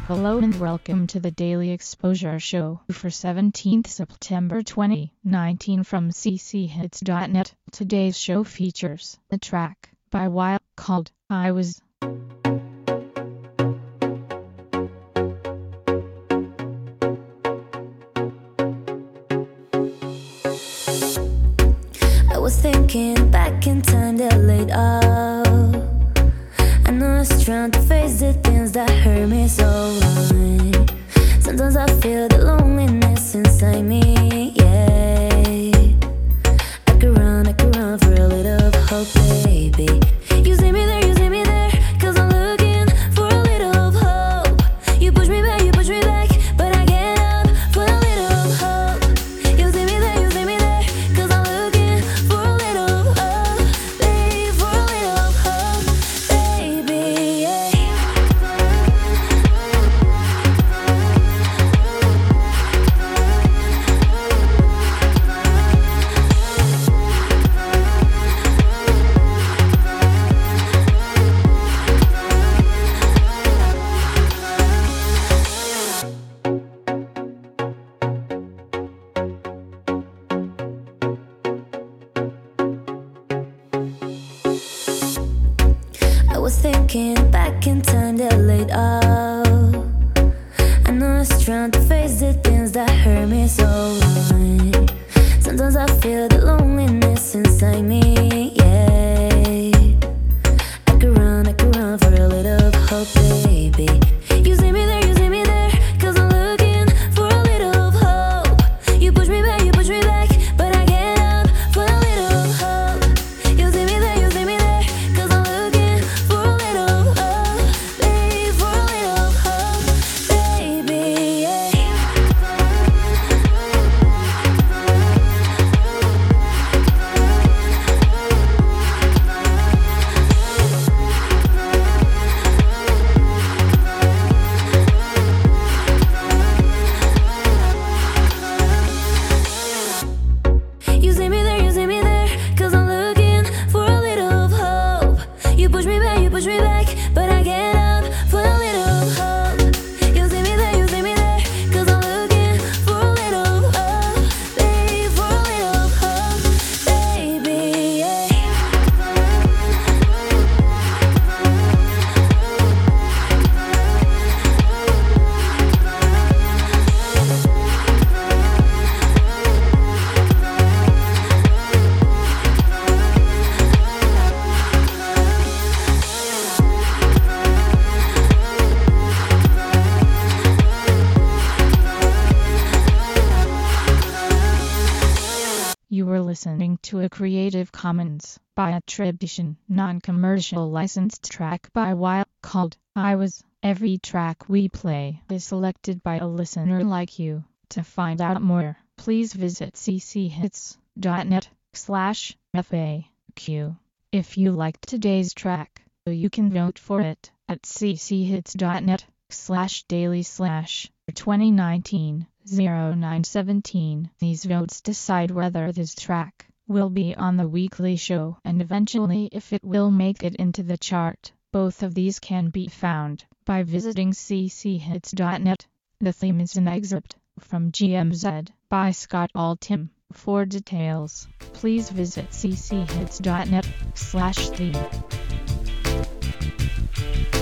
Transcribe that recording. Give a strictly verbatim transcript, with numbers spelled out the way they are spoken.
Hello and welcome to the Daily Exposure Show for seventeenth September twenty nineteen from c c hits dot net. Today's show features a track by Wild called I Was. I was thinking back in time that laid off. I know I was trying to face the things that hurt me so long. Sometimes I feel the loneliness inside me, yeah. I could run, I could run for a little hope, baby. You see me there, you see me there, cause I'm looking for a little hope. You push me back, you push me back, but I get up for a little hope. You see me there, you see me there, cause I'm looking for a little hope, babe, for a little hope, baby, yeah. I was thinking back in time that laid off. I know I was trying to face the things that hurt me so long. Sometimes I feel the loneliness inside me, yeah. I could run, I could run for a little hope, baby. You see me there, you see me there, cause I'm looking for a little hope. You push me back, you push me back, but I get up for a little hope. You see me there, you see me there, cause I'm looking for a little hope, babe, for a little hope, baby, yeah. You see me there, you see me there, cause I'm looking for a little hope. You push me back, you push me back, but I get up for a little hope. You see me there, you see me there, cause I'm looking for a little hope, babe, for a little hope, baby, yeah. You were listening to a Creative Commons by attribution, non-commercial licensed track by Wild called I Was. Every track we play is selected by a listener like you. To find out more, please visit c c hits dot net slash F A Q. If you liked today's track, you can vote for it at c c hits dot net slash daily slash twenty nineteen oh nine seventeen. These votes decide whether this track will be on the weekly show and eventually if it will make it into the chart. Both of these can be found by visiting c c hits dot net. The theme is an excerpt from G M Z by Scott Altham. For details, please visit c c hits dot net slash theme.